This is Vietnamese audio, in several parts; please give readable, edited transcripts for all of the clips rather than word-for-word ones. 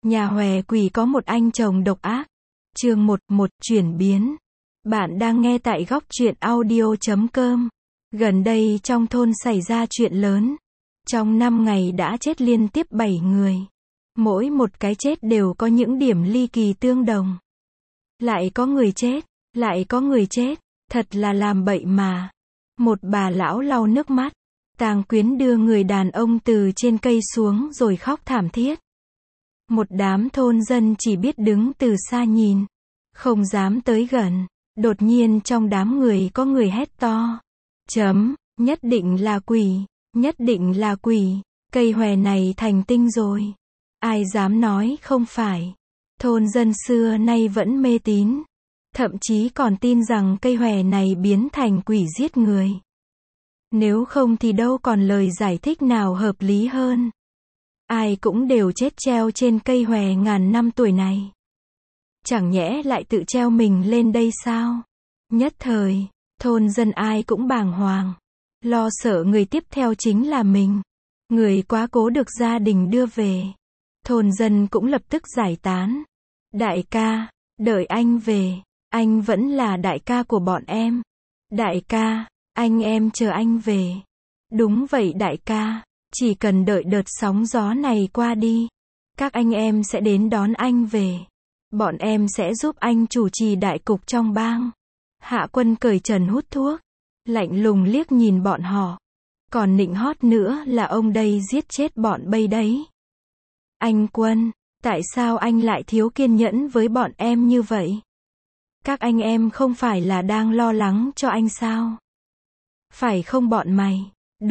Nhà hòe quỷ có một anh chồng độc ác. Chương 1, chuyển biến. Bạn đang nghe tại góc truyện audio.com. Gần đây trong thôn xảy ra chuyện lớn. Trong 5 ngày đã chết liên tiếp 7 người. Mỗi một cái chết đều có những điểm ly kỳ tương đồng. Lại có người chết, thật là làm bậy mà. Một bà lão lau nước mắt. Tang Quyến đưa người đàn ông từ trên cây xuống rồi khóc thảm thiết. Một đám thôn dân chỉ biết đứng từ xa nhìn, không dám tới gần. Đột nhiên trong đám người có người hét to. Nhất định là quỷ, cây hòe này thành tinh rồi. Ai dám nói không phải. Thôn dân xưa nay vẫn mê tín. Thậm chí còn tin rằng cây hòe này biến thành quỷ giết người. Nếu không thì đâu còn lời giải thích nào hợp lý hơn. Ai cũng đều chết treo trên cây hòe ngàn năm tuổi này. Chẳng nhẽ lại tự treo mình lên đây sao? Nhất thời, thôn dân ai cũng bàng hoàng. Lo sợ người tiếp theo chính là mình. Người quá cố được gia đình đưa về. Thôn dân cũng lập tức giải tán. Đại ca, đợi anh về. Anh vẫn là đại ca của bọn em. Đại ca, anh em chờ anh về. Đúng vậy đại ca. Chỉ cần đợi đợt sóng gió này qua đi, các anh em sẽ đến đón anh về. Bọn em sẽ giúp anh chủ trì đại cục trong bang. Hạ Quân cởi trần hút thuốc, lạnh lùng liếc nhìn bọn họ. Còn nịnh hót nữa là ông đây giết chết bọn Bây đấy. Anh Quân, tại sao anh lại thiếu kiên nhẫn với bọn em như vậy? Các anh em không phải là đang lo lắng cho anh sao? Phải không bọn mày?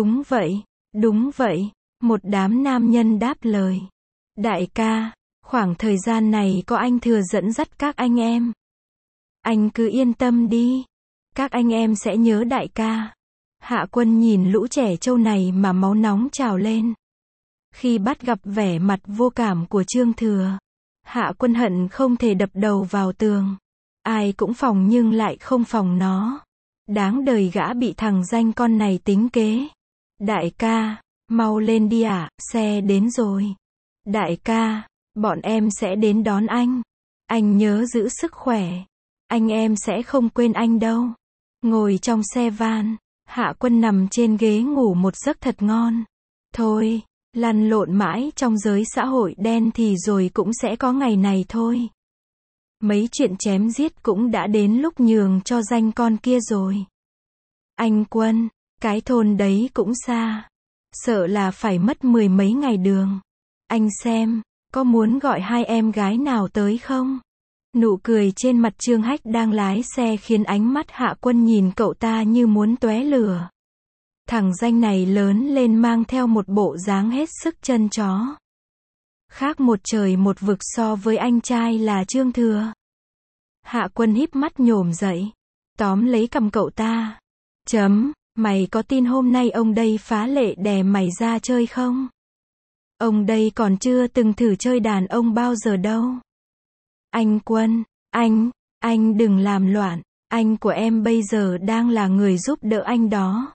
Đúng vậy, một đám nam nhân đáp lời. Đại ca, khoảng thời gian này có anh thừa dẫn dắt các anh em. Anh cứ yên tâm đi. Các anh em sẽ nhớ đại ca. Hạ Quân nhìn lũ trẻ trâu này mà máu nóng trào lên. Khi bắt gặp vẻ mặt vô cảm của Trương Thừa, Hạ Quân hận không thể đập đầu vào tường. Ai cũng phòng nhưng lại không phòng nó. Đáng đời gã bị thằng danh con này tính kế. Đại ca, mau lên đi ạ, xe đến rồi. Đại ca, bọn em sẽ đến đón anh. Anh nhớ giữ sức khỏe. Anh em sẽ không quên anh đâu. Ngồi trong xe van, Hạ Quân nằm trên ghế ngủ một giấc thật ngon. Thôi, lăn lộn mãi trong giới xã hội đen thì rồi cũng sẽ có ngày này thôi. Mấy chuyện chém giết cũng đã đến lúc nhường cho danh con kia rồi. Anh Quân, cái thôn đấy cũng xa. Sợ là phải mất 10 mấy ngày đường. Anh xem, có muốn gọi hai em gái nào tới không? Nụ cười trên mặt Trương Hách đang lái xe khiến ánh mắt Hạ Quân nhìn cậu ta như muốn tóe lửa. Thằng danh này lớn lên mang theo một bộ dáng hết sức chân chó. Khác một trời một vực so với anh trai là Trương Thừa. Hạ Quân híp mắt nhổm dậy, tóm lấy cằm cậu ta. Mày có tin hôm nay ông đây phá lệ đè mày ra chơi không? Ông đây còn chưa từng thử chơi đàn ông bao giờ đâu. Anh Quân, anh đừng làm loạn, anh của em bây giờ đang là người giúp đỡ anh đó.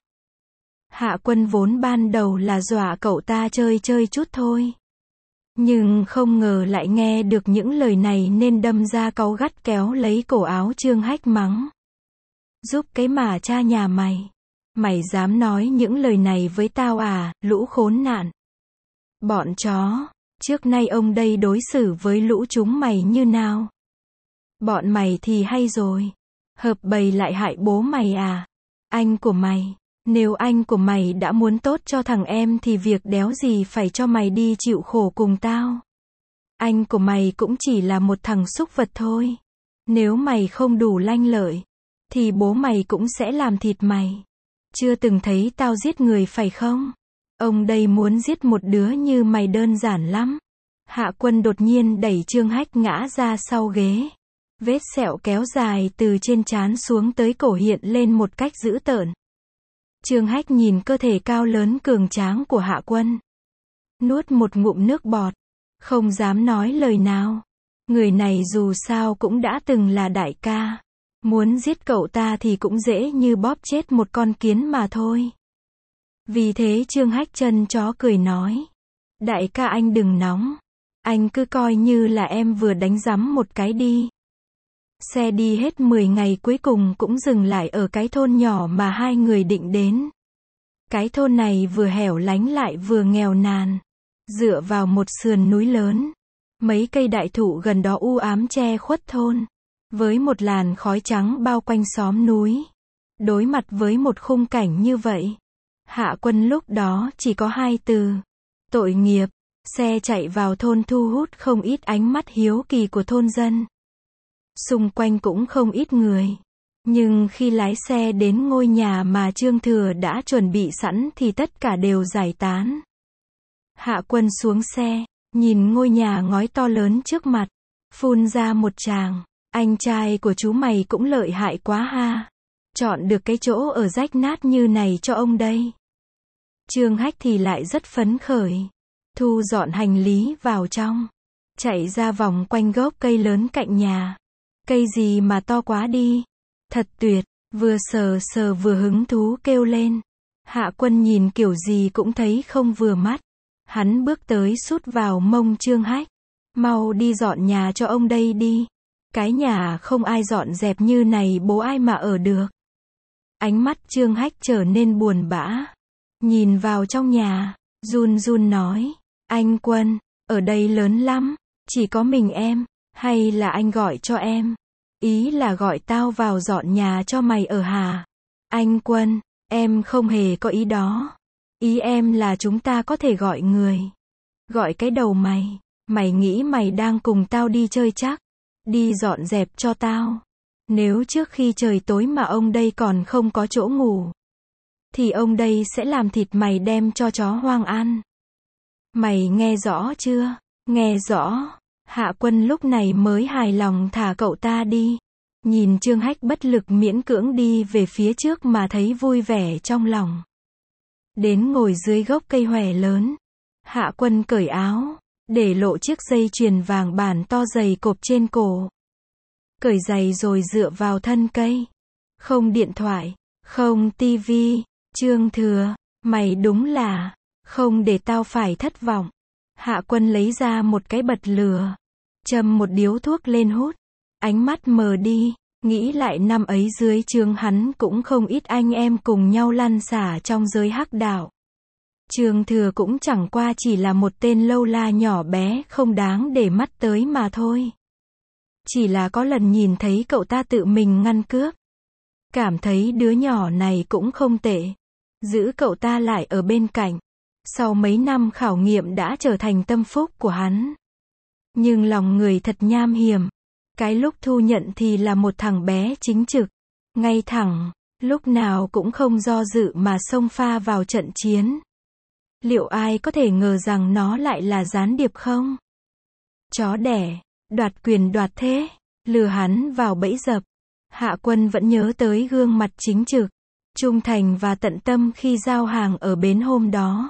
Hạ Quân vốn ban đầu là dọa cậu ta chơi chút thôi. Nhưng không ngờ lại nghe được những lời này nên đâm ra cáu gắt kéo lấy cổ áo Trương Hách mắng. Giúp cái mà cha nhà mày. Mày dám nói những lời này với tao à, lũ khốn nạn. Bọn chó, trước nay ông đây đối xử với lũ chúng mày như nào? Bọn mày thì hay rồi. Hợp bầy lại hại bố mày à? Anh của mày, nếu anh của mày đã muốn tốt cho thằng em thì việc đéo gì phải cho mày đi chịu khổ cùng tao. Anh của mày cũng chỉ là một thằng súc vật thôi. Nếu mày không đủ lanh lợi, thì bố mày cũng sẽ làm thịt mày. Chưa từng thấy tao giết người phải không? Ông đây muốn giết một đứa như mày đơn giản lắm. Hạ Quân đột nhiên đẩy Trương Hách ngã ra sau ghế. Vết sẹo kéo dài từ trên trán xuống tới cổ hiện lên một cách dữ tợn. Trương Hách nhìn cơ thể cao lớn cường tráng của Hạ Quân. Nuốt một ngụm nước bọt. Không dám nói lời nào. Người này dù sao cũng đã từng là đại ca. Muốn giết cậu ta thì cũng dễ như bóp chết một con kiến mà thôi. Vì thế Trương Hách chân chó cười nói. Đại ca anh đừng nóng. Anh cứ coi như là em vừa đánh rắm một cái đi. Xe đi hết 10 ngày cuối cùng cũng dừng lại ở cái thôn nhỏ mà hai người định đến. Cái thôn này vừa hẻo lánh lại vừa nghèo nàn. Dựa vào một sườn núi lớn. Mấy cây đại thụ gần đó u ám che khuất thôn. Với một làn khói trắng bao quanh xóm núi. Đối mặt với một khung cảnh như vậy, Hạ Quân lúc đó chỉ có hai từ. Tội nghiệp. Xe chạy vào thôn thu hút không ít ánh mắt hiếu kỳ của thôn dân. Xung quanh cũng không ít người. Nhưng khi lái xe đến ngôi nhà mà Trương Thừa đã chuẩn bị sẵn thì tất cả đều giải tán. Hạ Quân xuống xe, nhìn ngôi nhà ngói to lớn trước mặt, phun ra một tràng. Anh trai của chú mày cũng lợi hại quá ha. Chọn được cái chỗ ở rách nát như này cho ông đây. Trương Hách thì lại rất phấn khởi. Thu dọn hành lý vào trong. Chạy ra vòng quanh gốc cây lớn cạnh nhà. Cây gì mà to quá đi. Thật tuyệt. Vừa sờ sờ vừa hứng thú kêu lên. Hạ Quân nhìn kiểu gì cũng thấy không vừa mắt. Hắn bước tới sút vào mông Trương Hách. Mau đi dọn nhà cho ông đây đi. Cái nhà không ai dọn dẹp như này bố ai mà ở được. Ánh mắt Trương Hách trở nên buồn bã. Nhìn vào trong nhà, run run nói. Anh Quân, ở đây lớn lắm, chỉ có mình em, hay là anh gọi cho em? Ý là gọi tao vào dọn nhà cho mày ở hả? Anh Quân, em không hề có ý đó. Ý em là chúng ta có thể gọi người. Gọi cái đầu mày. Mày nghĩ mày đang cùng tao đi chơi chắc. Đi dọn dẹp cho tao. Nếu trước khi trời tối mà ông đây còn không có chỗ ngủ, thì ông đây sẽ làm thịt mày đem cho chó hoang ăn. Mày nghe rõ chưa? Nghe rõ. Hạ Quân lúc này mới hài lòng thả cậu ta đi. Nhìn Trương Hách bất lực miễn cưỡng đi về phía trước mà thấy vui vẻ trong lòng. Đến ngồi dưới gốc cây hòe lớn. Hạ Quân cởi áo, để lộ chiếc dây chuyền vàng bản to dày cộp trên cổ. Cởi giày rồi dựa vào thân cây. Không điện thoại, không tivi. Trương Thừa, mày đúng là không để tao phải thất vọng. Hạ Quân lấy ra một cái bật lửa, châm một điếu thuốc lên hút. Ánh mắt mờ đi, nghĩ lại năm ấy dưới trướng hắn cũng không ít anh em cùng nhau lăn xả trong giới hắc đạo. Trương Thừa cũng chẳng qua chỉ là một tên lâu la nhỏ bé không đáng để mắt tới mà thôi. Chỉ là có lần nhìn thấy cậu ta tự mình ngăn cướp. Cảm thấy đứa nhỏ này cũng không tệ. Giữ cậu ta lại ở bên cạnh. Sau mấy năm khảo nghiệm đã trở thành tâm phúc của hắn. Nhưng lòng người thật nham hiểm. Cái lúc thu nhận thì là một thằng bé chính trực, ngay thẳng, lúc nào cũng không do dự mà xông pha vào trận chiến. Liệu ai có thể ngờ rằng nó lại là gián điệp không? Chó đẻ, đoạt quyền đoạt thế, lừa hắn vào bẫy dập. Hạ Quân vẫn nhớ tới gương mặt chính trực, trung thành và tận tâm khi giao hàng ở bến hôm đó.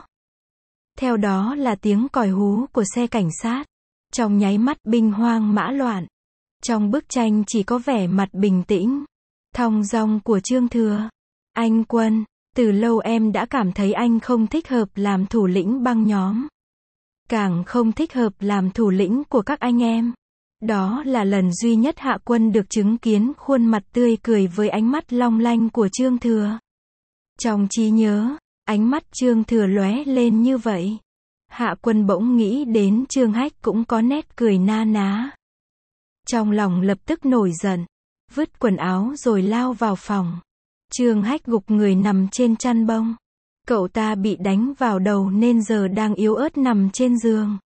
Theo đó là tiếng còi hú của xe cảnh sát. Trong nháy mắt binh hoang mã loạn. Trong bức tranh chỉ có vẻ mặt bình tĩnh, thong dong của Trương Thừa. Anh Quân, từ lâu em đã cảm thấy anh không thích hợp làm thủ lĩnh băng nhóm. Càng không thích hợp làm thủ lĩnh của các anh em. Đó là lần duy nhất Hạ Quân được chứng kiến khuôn mặt tươi cười với ánh mắt long lanh của Trương Thừa. Trong trí nhớ, ánh mắt Trương Thừa lóe lên như vậy. Hạ Quân bỗng nghĩ đến Trương Hách cũng có nét cười na ná. Trong lòng lập tức nổi giận, vứt quần áo rồi lao vào phòng. Trương Hách gục người nằm trên chăn bông. Cậu ta bị đánh vào đầu nên giờ đang yếu ớt nằm trên giường.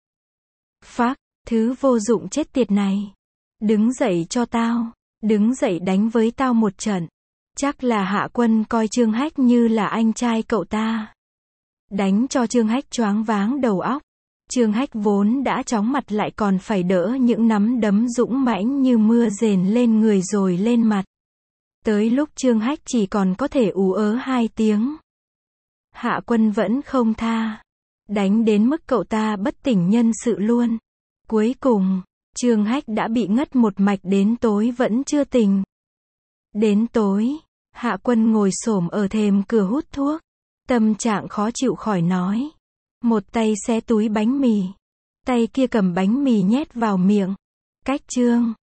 Phác, thứ vô dụng chết tiệt này. Đứng dậy cho tao, đứng dậy đánh với tao một trận. Chắc là Hạ Quân coi Trương Hách như là anh trai cậu ta. Đánh cho Trương Hách choáng váng đầu óc. Trương Hách vốn đã chóng mặt lại còn phải đỡ những nắm đấm dũng mãnh như mưa rền lên người rồi lên mặt. Tới lúc Trương Hách chỉ còn có thể ú ớ 2 tiếng. Hạ Quân vẫn không tha. Đánh đến mức cậu ta bất tỉnh nhân sự luôn. Cuối cùng, Trương Hách đã bị ngất một mạch đến tối vẫn chưa tỉnh. Đến tối, Hạ Quân ngồi xổm ở thềm cửa hút thuốc. Tâm trạng khó chịu khỏi nói. Một tay xé túi bánh mì. Tay kia cầm bánh mì nhét vào miệng. Cách chương